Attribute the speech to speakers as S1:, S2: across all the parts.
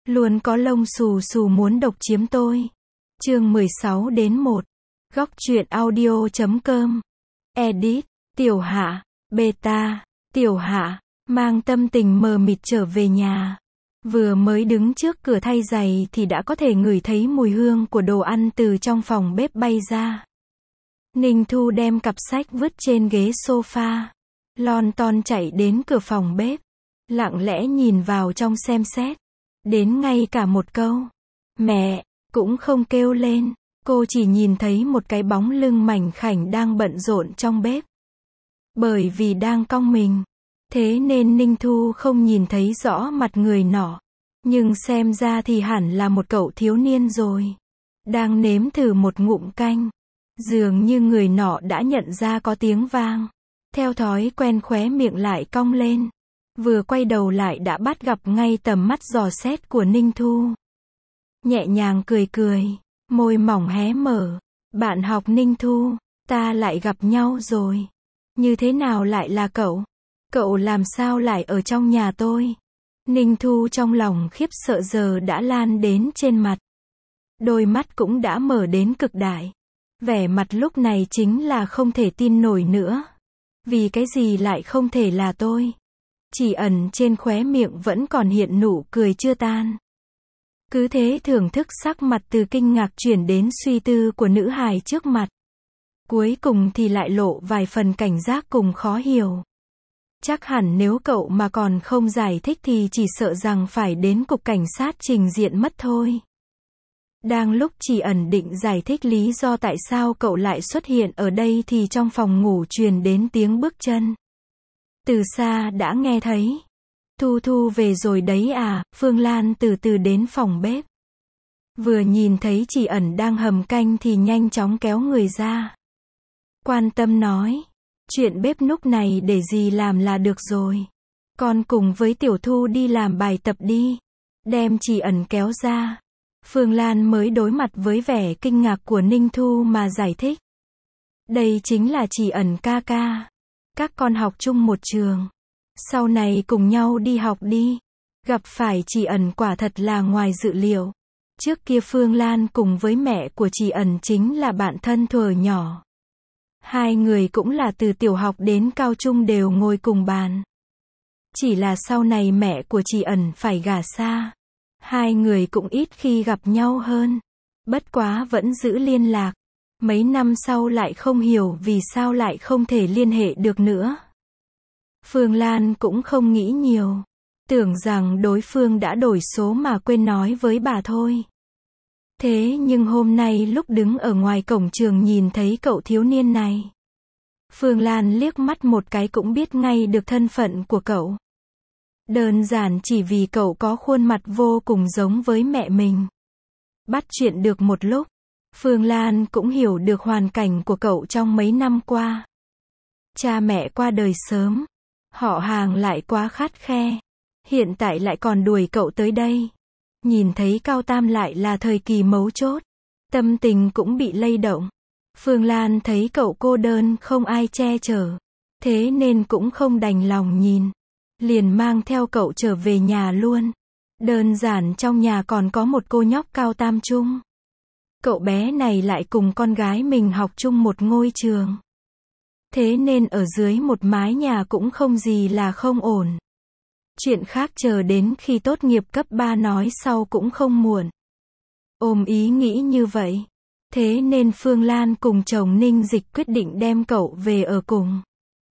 S1: Luôn có lông xù xù muốn độc chiếm tôi. Chương 16-1. Góc truyện audio.com. Edit. Tiểu Hạ. Beta. Tiểu Hạ. Mang tâm tình mờ mịt trở về nhà. Vừa mới đứng trước cửa thay giày thì đã có thể ngửi thấy mùi hương của đồ ăn từ trong phòng bếp bay ra. Ninh Thu đem cặp sách vứt trên ghế sofa. Lon ton chạy đến cửa phòng bếp. Lặng lẽ nhìn vào trong xem xét. Đến ngay cả một câu mẹ cũng không kêu lên. Cô chỉ nhìn thấy một cái bóng lưng mảnh khảnh đang bận rộn trong bếp. Bởi vì đang cong mình, thế nên Ninh Thu không nhìn thấy rõ mặt người nọ. Nhưng xem ra thì hẳn là một cậu thiếu niên rồi. Đang nếm thử một ngụm canh. Dường như người nọ đã nhận ra có tiếng vang. Theo thói quen khóe miệng lại cong lên. Vừa quay đầu lại đã bắt gặp ngay tầm mắt dò xét của Ninh Thu. Nhẹ nhàng cười cười, môi mỏng hé mở. Bạn học Ninh Thu, ta lại gặp nhau rồi. Như thế nào lại là cậu? Cậu làm sao lại ở trong nhà tôi? Ninh Thu trong lòng khiếp sợ giờ đã lan đến trên mặt. Đôi mắt cũng đã mở đến cực đại. Vẻ mặt lúc này chính là không thể tin nổi nữa. Vì cái gì lại không thể là tôi? Chỉ ẩn trên khóe miệng vẫn còn hiện nụ cười chưa tan. Cứ thế thưởng thức sắc mặt từ kinh ngạc chuyển đến suy tư của nữ hài trước mặt. Cuối cùng thì lại lộ vài phần cảnh giác cùng khó hiểu. Chắc hẳn nếu cậu mà còn không giải thích thì chỉ sợ rằng phải đến cục cảnh sát trình diện mất thôi. Đang lúc Chỉ Ẩn định giải thích lý do tại sao cậu lại xuất hiện ở đây thì trong phòng ngủ truyền đến tiếng bước chân. Từ xa đã nghe thấy. Thu Thu về rồi đấy à? Phương Lan từ từ đến phòng bếp. Vừa nhìn thấy Chỉ Ẩn đang hầm canh thì nhanh chóng kéo người ra. Quan tâm nói. Chuyện bếp núc này để dì làm là được rồi. Con cùng với Tiểu Thu đi làm bài tập đi. Đem Chỉ Ẩn kéo ra. Phương Lan mới đối mặt với vẻ kinh ngạc của Ninh Thu mà giải thích. Đây chính là Chỉ Ẩn ca ca. Các con học chung một trường. Sau này cùng nhau đi học đi. Gặp phải Chỉ Ẩn quả thật là ngoài dự liệu. Trước kia Phương Lan cùng với mẹ của Chỉ Ẩn chính là bạn thân thuở nhỏ. Hai người cũng là từ tiểu học đến cao trung đều ngồi cùng bàn. Chỉ là sau này mẹ của Chỉ Ẩn phải gả xa. Hai người cũng ít khi gặp nhau hơn. Bất quá vẫn giữ liên lạc. Mấy năm sau lại không hiểu vì sao lại không thể liên hệ được nữa. Phương Lan cũng không nghĩ nhiều. Tưởng rằng đối phương đã đổi số mà quên nói với bà thôi. Thế nhưng hôm nay lúc đứng ở ngoài cổng trường nhìn thấy cậu thiếu niên này. Phương Lan liếc mắt một cái cũng biết ngay được thân phận của cậu. Đơn giản chỉ vì cậu có khuôn mặt vô cùng giống với mẹ mình. Bắt chuyện được một lúc, Phương Lan cũng hiểu được hoàn cảnh của cậu trong mấy năm qua. Cha mẹ qua đời sớm, họ hàng lại quá khắt khe, hiện tại lại còn đuổi cậu tới đây. Nhìn thấy Cao Tam lại là thời kỳ mấu chốt, tâm tình cũng bị lay động. Phương Lan thấy cậu cô đơn không ai che chở, thế nên cũng không đành lòng nhìn. Liền mang theo cậu trở về nhà luôn. Đơn giản trong nhà còn có một cô nhóc Cao Tam chung. Cậu bé này lại cùng con gái mình học chung một ngôi trường. Thế nên ở dưới một mái nhà cũng không gì là không ổn. Chuyện khác chờ đến khi tốt nghiệp cấp 3 nói sau cũng không muộn. Ôm ý nghĩ như vậy. Thế nên Phương Lan cùng chồng Ninh Dịch quyết định đem cậu về ở cùng.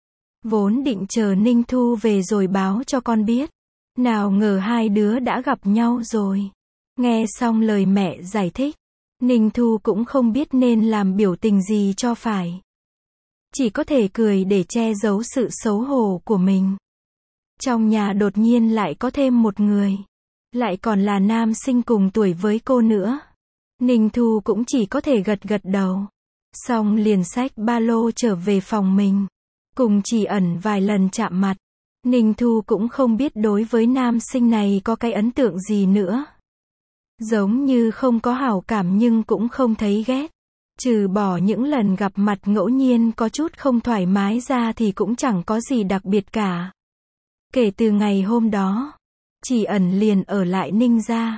S1: Vốn định chờ Ninh Thu về rồi báo cho con biết. Nào ngờ hai đứa đã gặp nhau rồi. Nghe xong lời mẹ giải thích, Ninh Thu cũng không biết nên làm biểu tình gì cho phải. Chỉ có thể cười để che giấu sự xấu hổ của mình. Trong nhà đột nhiên lại có thêm một người. Lại còn là nam sinh cùng tuổi với cô nữa. Ninh Thu cũng chỉ có thể gật gật đầu. Xong liền xách ba lô trở về phòng mình. Cùng Chỉ Ẩn vài lần chạm mặt. Ninh Thu cũng không biết đối với nam sinh này có cái ấn tượng gì nữa. Giống như không có hảo cảm nhưng cũng không thấy ghét. Trừ bỏ những lần gặp mặt ngẫu nhiên có chút không thoải mái ra thì cũng chẳng có gì đặc biệt cả. Kể từ ngày hôm đó, Chỉ Ẩn liền ở lại Ninh gia.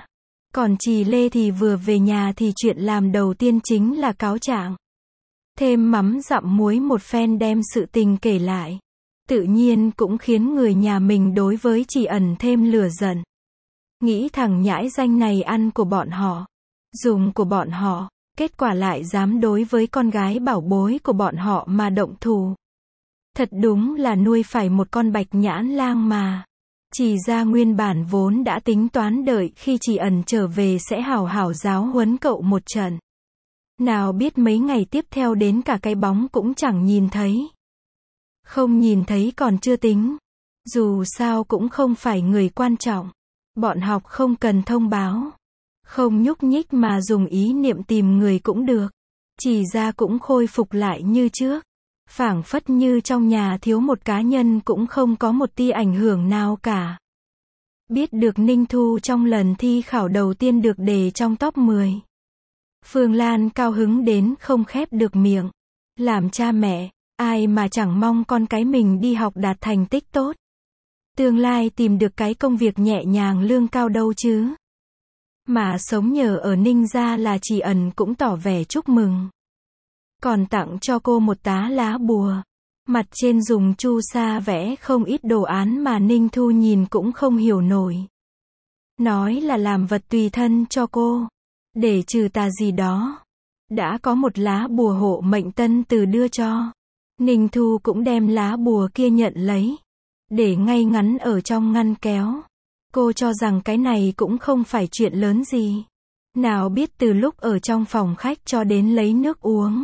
S1: Còn chị Lê thì vừa về nhà thì chuyện làm đầu tiên chính là cáo trạng. Thêm mắm dặm muối một phen đem sự tình kể lại. Tự nhiên cũng khiến người nhà mình đối với chị ẩn thêm lửa giận. Nghĩ thằng nhãi danh này ăn của bọn họ, dùng của bọn họ, kết quả lại dám đối với con gái bảo bối của bọn họ mà động thủ. Thật đúng là nuôi phải một con bạch nhãn lang mà. Chị ra nguyên bản vốn đã tính toán đợi khi chị ẩn trở về sẽ hảo hảo giáo huấn cậu một trận. Nào biết mấy ngày tiếp theo đến cả cái bóng cũng chẳng nhìn thấy. Không nhìn thấy còn chưa tính. Dù sao cũng không phải người quan trọng. Bọn học không cần thông báo. Không nhúc nhích mà dùng ý niệm tìm người cũng được. Chỉ ra cũng khôi phục lại như trước. Phảng phất như trong nhà thiếu một cá nhân cũng không có một tia ảnh hưởng nào cả. Biết được Ninh Thu trong lần thi khảo đầu tiên được đề trong top 10. Phương Lan cao hứng đến không khép được miệng. Làm cha mẹ, ai mà chẳng mong con cái mình đi học đạt thành tích tốt. Tương lai tìm được cái công việc nhẹ nhàng lương cao đâu chứ. Mà sống nhờ ở Ninh gia là chị ẩn cũng tỏ vẻ chúc mừng. Còn tặng cho cô một tá lá bùa. Mặt trên dùng chu sa vẽ không ít đồ án mà Ninh Thu nhìn cũng không hiểu nổi. Nói là làm vật tùy thân cho cô. Để trừ tà gì đó. Đã có một lá bùa hộ mệnh tân từ đưa cho. Ninh Thu cũng đem lá bùa kia nhận lấy. Để ngay ngắn ở trong ngăn kéo. Cô cho rằng cái này cũng không phải chuyện lớn gì. Nào biết từ lúc ở trong phòng khách cho đến lấy nước uống.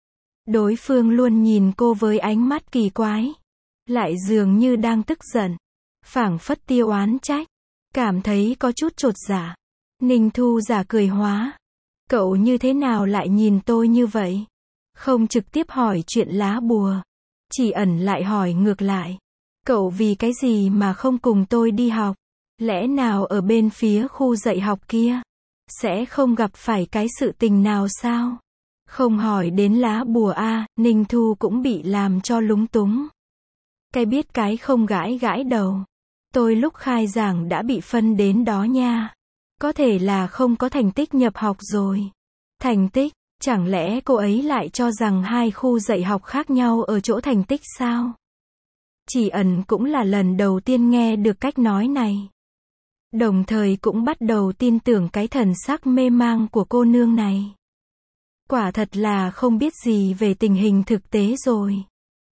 S1: Đối phương luôn nhìn cô với ánh mắt kỳ quái. Lại dường như đang tức giận. Phảng phất tiêu oán trách. Cảm thấy có chút chột dạ. Ninh Thu giả cười hóa. Cậu như thế nào lại nhìn tôi như vậy? Không trực tiếp hỏi chuyện lá bùa. Chỉ ẩn lại hỏi ngược lại. Cậu vì cái gì mà không cùng tôi đi học? Lẽ nào ở bên phía khu dạy học kia? Sẽ không gặp phải cái sự tình nào sao? Không hỏi đến lá bùa a, Ninh Thu cũng bị làm cho lúng túng. Cái biết cái không gãi gãi đầu. Tôi lúc khai giảng đã bị phân đến đó nha. Có thể là không có thành tích nhập học rồi. Thành tích, chẳng lẽ cô ấy lại cho rằng hai khu dạy học khác nhau ở chỗ thành tích sao? Chỉ ẩn cũng là lần đầu tiên nghe được cách nói này. Đồng thời cũng bắt đầu tin tưởng cái thần sắc mê mang của cô nương này. Quả thật là không biết gì về tình hình thực tế rồi.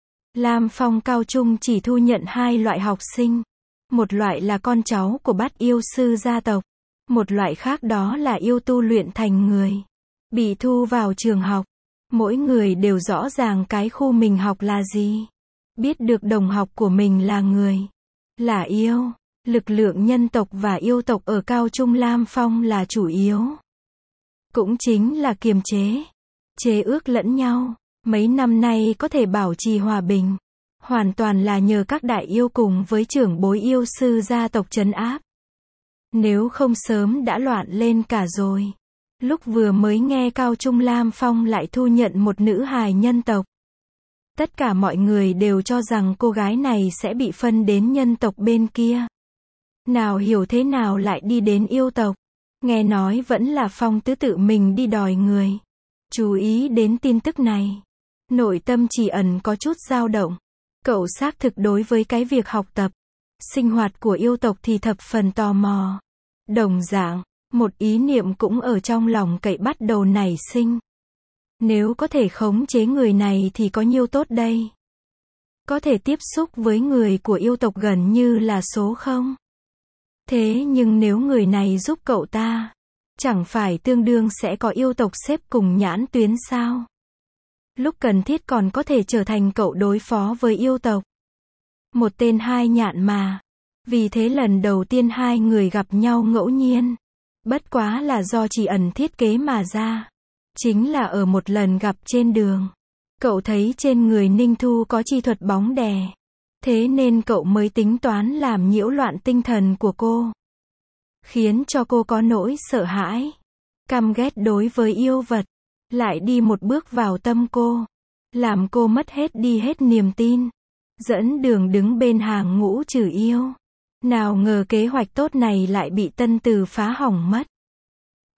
S1: Lam Phong cao trung chỉ thu nhận hai loại học sinh. Một loại là con cháu của bát yêu sư gia tộc. Một loại khác đó là yêu tu luyện thành người. Bị thu vào trường học. Mỗi người đều rõ ràng cái khu mình học là gì. Biết được đồng học của mình là người. Là yêu. Lực lượng nhân tộc và yêu tộc ở cao trung Lam Phong là chủ yếu. Cũng chính là kiềm chế. Chế ước lẫn nhau. Mấy năm nay có thể bảo trì hòa bình. Hoàn toàn là nhờ các đại yêu cùng với trưởng bối yêu sư gia tộc trấn áp. Nếu không sớm đã loạn lên cả rồi. Lúc vừa mới nghe cao trung Lam Phong lại thu nhận một nữ hài nhân tộc. Tất cả mọi người đều cho rằng cô gái này sẽ bị phân đến nhân tộc bên kia. Nào hiểu thế nào lại đi đến yêu tộc. Nghe nói vẫn là Phong Tứ tự mình đi đòi người. Chú ý đến tin tức này. Nội tâm Chỉ ẩn có chút dao động. Cậu xác thực đối với cái việc học tập, sinh hoạt của yêu tộc thì thập phần tò mò. Đồng dạng, một ý niệm cũng ở trong lòng cậy bắt đầu nảy sinh. Nếu có thể khống chế người này thì có nhiêu tốt đây? Có thể tiếp xúc với người của yêu tộc gần như là số không. Thế nhưng nếu người này giúp cậu ta, chẳng phải tương đương sẽ có yêu tộc xếp cùng nhãn tuyến sao? Lúc cần thiết còn có thể trở thành cậu đối phó với yêu tộc. Một tên hai nhạn mà. Vì thế lần đầu tiên hai người gặp nhau ngẫu nhiên. Bất quá là do Chỉ ẩn thiết kế mà ra. Chính là ở một lần gặp trên đường. Cậu thấy trên người Ninh Thu có chi thuật bóng đè. Thế nên cậu mới tính toán làm nhiễu loạn tinh thần của cô. Khiến cho cô có nỗi sợ hãi. Căm ghét đối với yêu vật. Lại đi một bước vào tâm cô. Làm cô mất hết đi hết niềm tin. Dẫn đường đứng bên hàng ngũ trừ yêu. Nào ngờ kế hoạch tốt này lại bị Tân Từ phá hỏng mất.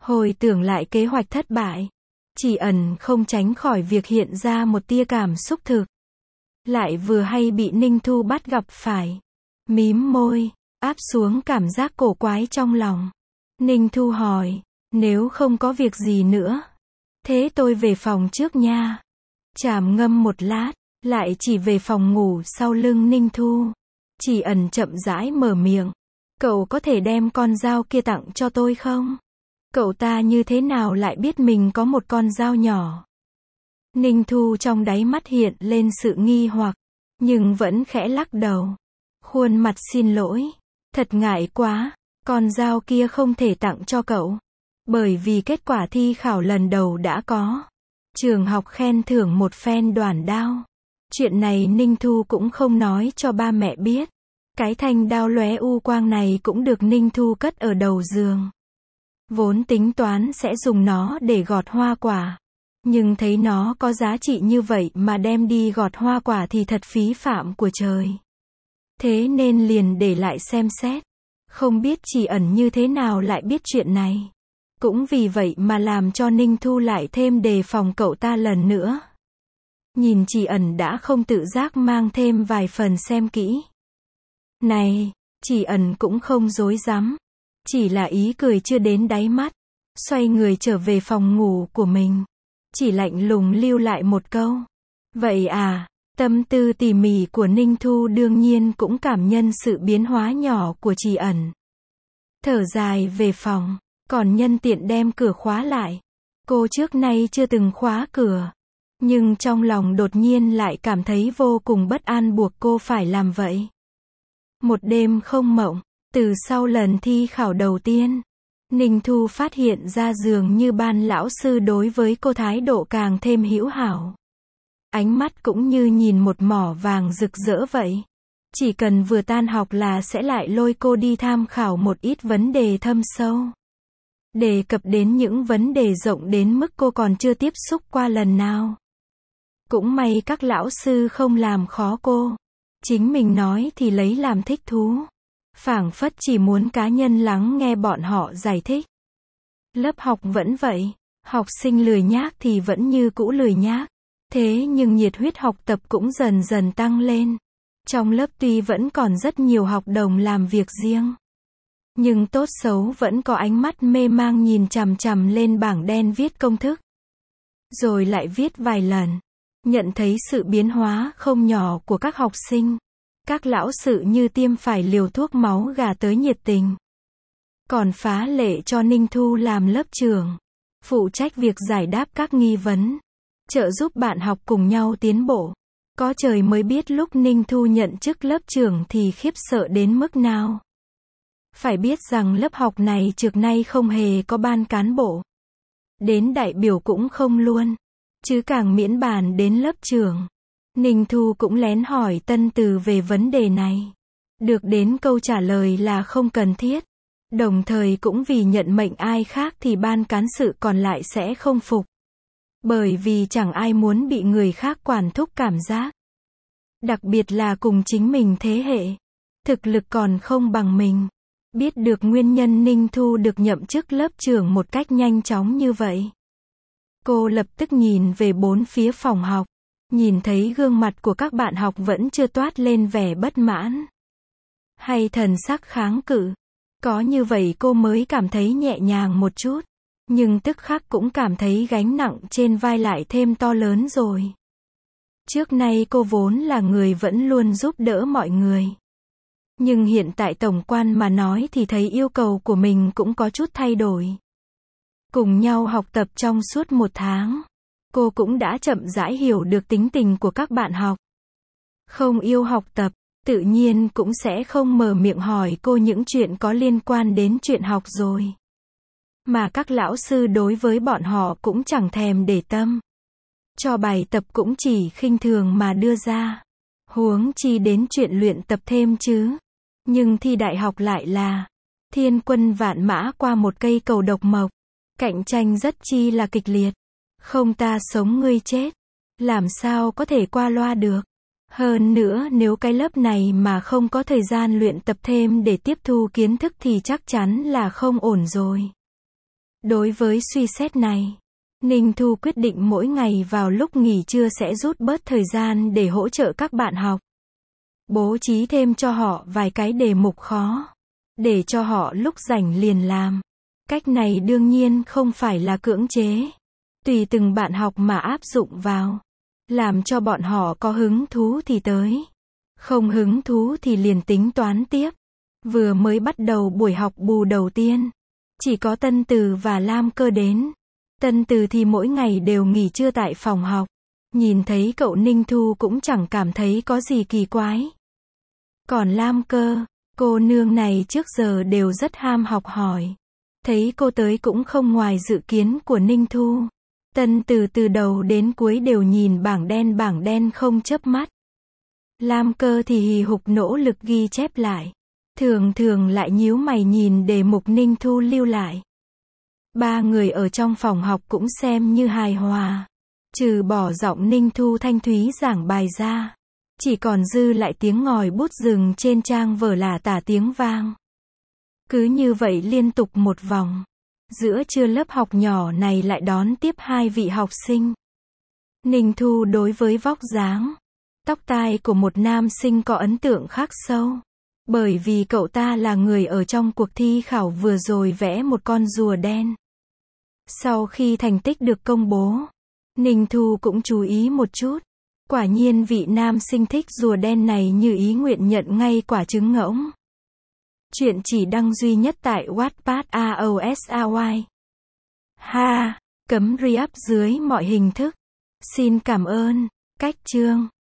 S1: Hồi tưởng lại kế hoạch thất bại, Chỉ Ẩn không tránh khỏi việc hiện ra một tia cảm xúc thực. Lại vừa hay bị Ninh Thu bắt gặp phải. Mím môi, áp xuống cảm giác cổ quái trong lòng. Ninh Thu hỏi, nếu không có việc gì nữa, thế tôi về phòng trước nha. Trầm ngâm một lát, lại chỉ về phòng ngủ sau lưng Ninh Thu. Chỉ Ẩn chậm rãi mở miệng. Cậu có thể đem con dao kia tặng cho tôi không? Cậu ta như thế nào lại biết mình có một con dao nhỏ? Ninh Thu trong đáy mắt hiện lên sự nghi hoặc, nhưng vẫn khẽ lắc đầu. Khuôn mặt xin lỗi. Thật ngại quá, con dao kia không thể tặng cho cậu. Bởi vì kết quả thi khảo lần đầu đã có. Trường học khen thưởng một phen đoản đao. Chuyện này Ninh Thu cũng không nói cho ba mẹ biết. Cái thanh đao lóe u quang này cũng được Ninh Thu cất ở đầu giường. Vốn tính toán sẽ dùng nó để gọt hoa quả. Nhưng thấy nó có giá trị như vậy mà đem đi gọt hoa quả thì thật phí phạm của trời. Thế nên liền để lại xem xét. Không biết Chỉ Ẩn như thế nào lại biết chuyện này. Cũng vì vậy mà làm cho Ninh Thu lại thêm đề phòng cậu ta lần nữa. Nhìn Chỉ Ẩn đã không tự giác mang thêm vài phần xem kỹ. Này, Chỉ Ẩn cũng không dối rắm. Chỉ là ý cười chưa đến đáy mắt. Xoay người trở về phòng ngủ của mình. Chỉ lạnh lùng lưu lại một câu. Vậy à, tâm tư tỉ mỉ của Ninh Thu đương nhiên cũng cảm nhận sự biến hóa nhỏ của Chỉ Ẩn. Thở dài về phòng, còn nhân tiện đem cửa khóa lại. Cô trước nay chưa từng khóa cửa. Nhưng trong lòng đột nhiên lại cảm thấy vô cùng bất an buộc cô phải làm vậy. Một đêm không mộng, từ sau lần thi khảo đầu tiên, Ninh Thu phát hiện ra dường như ban lão sư đối với cô thái độ càng thêm hữu hảo. Ánh mắt cũng như nhìn một mỏ vàng rực rỡ vậy. Chỉ cần vừa tan học là sẽ lại lôi cô đi tham khảo một ít vấn đề thâm sâu. Đề cập đến những vấn đề rộng đến mức cô còn chưa tiếp xúc qua lần nào. Cũng may các lão sư không làm khó cô. Chính mình nói thì lấy làm thích thú. Phảng phất chỉ muốn cá nhân lắng nghe bọn họ giải thích. Lớp học vẫn vậy. Học sinh lười nhác thì vẫn như cũ lười nhác. Thế nhưng nhiệt huyết học tập cũng dần dần tăng lên. Trong lớp tuy vẫn còn rất nhiều học đồng làm việc riêng. Nhưng tốt xấu vẫn có ánh mắt mê mang nhìn chằm chằm lên bảng đen viết công thức. Rồi lại viết vài lần. Nhận thấy sự biến hóa không nhỏ của các học sinh. Các lão sự như tiêm phải liều thuốc máu gà tới nhiệt tình. Còn phá lệ cho Ninh Thu làm lớp trưởng. Phụ trách việc giải đáp các nghi vấn. Trợ giúp bạn học cùng nhau tiến bộ. Có trời mới biết lúc Ninh Thu nhận chức lớp trưởng thì khiếp sợ đến mức nào. Phải biết rằng lớp học này trước nay không hề có ban cán bộ. Đến đại biểu cũng không luôn. Chứ càng miễn bàn đến lớp trưởng. Ninh Thu cũng lén hỏi Tân Từ về vấn đề này. Được đến câu trả lời là không cần thiết. Đồng thời cũng vì nhận mệnh ai khác thì ban cán sự còn lại sẽ không phục. Bởi vì chẳng ai muốn bị người khác quản thúc cảm giác. Đặc biệt là cùng chính mình thế hệ. Thực lực còn không bằng mình. Biết được nguyên nhân Ninh Thu được nhậm chức lớp trưởng một cách nhanh chóng như vậy. Cô lập tức nhìn về bốn phía phòng học. Nhìn thấy gương mặt của các bạn học vẫn chưa toát lên vẻ bất mãn. Hay thần sắc kháng cự. Có như vậy cô mới cảm thấy nhẹ nhàng một chút. Nhưng tức khắc cũng cảm thấy gánh nặng trên vai lại thêm to lớn rồi. Trước nay cô vốn là người vẫn luôn giúp đỡ mọi người. Nhưng hiện tại tổng quan mà nói thì thấy yêu cầu của mình cũng có chút thay đổi. Cùng nhau học tập trong suốt một tháng. Cô cũng đã chậm rãi hiểu được tính tình của các bạn học. Không yêu học tập, tự nhiên cũng sẽ không mở miệng hỏi cô những chuyện có liên quan đến chuyện học rồi. Mà các lão sư đối với bọn họ cũng chẳng thèm để tâm. Cho bài tập cũng chỉ khinh thường mà đưa ra. Huống chi đến chuyện luyện tập thêm chứ. Nhưng thi đại học lại là thiên quân vạn mã qua một cây cầu độc mộc. Cạnh tranh rất chi là kịch liệt. Không ta sống ngươi chết. Làm sao có thể qua loa được. Hơn nữa nếu cái lớp này mà không có thời gian luyện tập thêm để tiếp thu kiến thức thì chắc chắn là không ổn rồi. Đối với suy xét này, Ninh Thu quyết định mỗi ngày vào lúc nghỉ trưa sẽ rút bớt thời gian để hỗ trợ các bạn học. Bố trí thêm cho họ vài cái đề mục khó, để cho họ lúc rảnh liền làm. Cách này đương nhiên không phải là cưỡng chế. Tùy từng bạn học mà áp dụng vào. Làm cho bọn họ có hứng thú thì tới. Không hứng thú thì liền tính toán tiếp. Vừa mới bắt đầu buổi học bù đầu tiên, chỉ có Tân Từ và Lam Cơ đến. Tân Từ thì mỗi ngày đều nghỉ trưa tại phòng học. Nhìn thấy cậu Ninh Thu cũng chẳng cảm thấy có gì kỳ quái. Còn Lam Cơ, cô nương này trước giờ đều rất ham học hỏi. Thấy cô tới cũng không ngoài dự kiến của Ninh Thu. Tân Từ từ đầu đến cuối đều nhìn bảng đen không chớp mắt. Lam Cơ thì hì hục nỗ lực ghi chép lại. Thường thường lại nhíu mày nhìn đề mục Ninh Thu lưu lại. Ba người ở trong phòng học cũng xem như hài hòa. Trừ bỏ giọng Ninh Thu thanh thúy giảng bài ra, chỉ còn dư lại tiếng ngòi bút dừng trên trang vở lả tả tiếng vang. Cứ như vậy liên tục một vòng. Giữa trưa lớp học nhỏ này lại đón tiếp hai vị học sinh. Ninh Thu đối với vóc dáng, tóc tai của một nam sinh có ấn tượng khắc sâu. Bởi vì cậu ta là người ở trong cuộc thi khảo vừa rồi vẽ một con rùa đen. Sau khi thành tích được công bố, Ninh Thu cũng chú ý một chút. Quả nhiên vị nam sinh thích rùa đen này như ý nguyện nhận ngay quả trứng ngỗng. Chuyện chỉ đăng duy nhất tại Wattpad AOSAY. Ha, cấm re-up dưới mọi hình thức. Xin cảm ơn. Cách chương